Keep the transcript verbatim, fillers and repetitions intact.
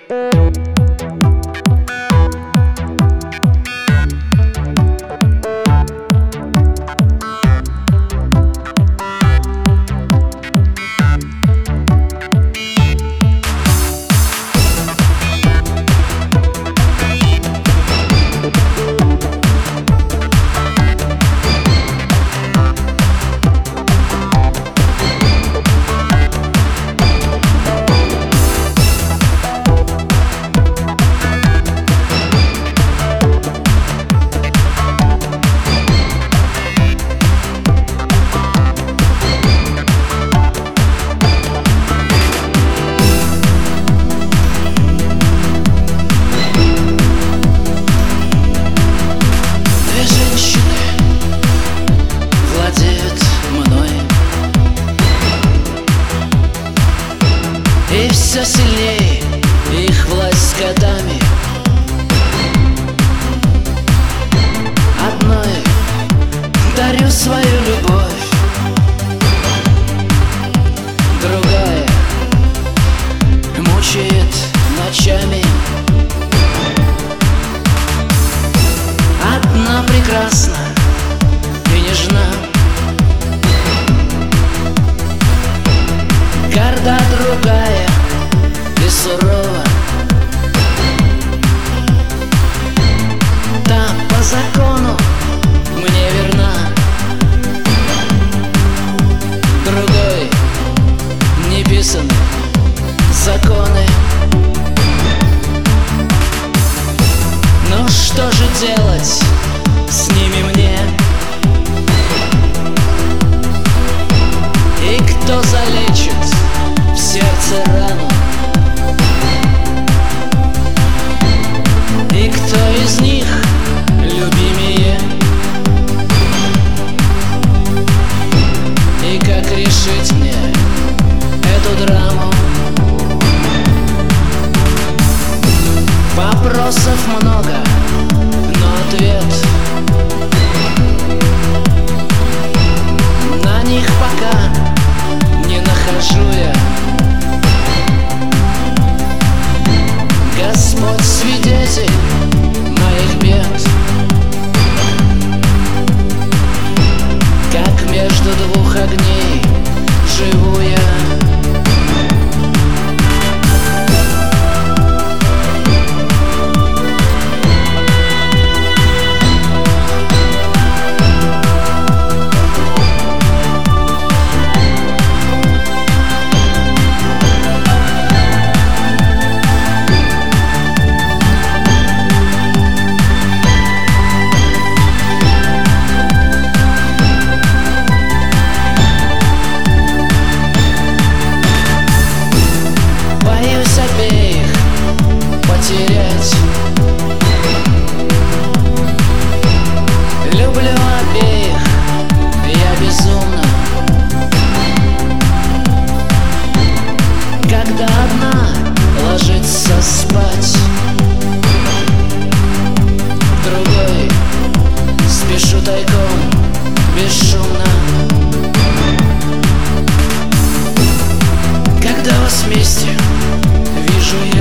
И все сильнее их власть с годами. Одной дарю свою любовь, другая мучает ночами. Одна прекрасна и нежна, горда, другая и сурова. Та по закону мне верна, другой не писаны законы. Ну что же делать с ними мне? И кто залечит в сердце рану? И кто из них любимее? И как решить мне эту драму? Вопросов много, но ответ на них пока не нахожу я. Господь свидетель моих бед, как между двух огней живу я. Потерять. Люблю обеих я безумно, когда одна ложится спать, другой спешу тайком, бесшумно. Когда вас вместе вижу я,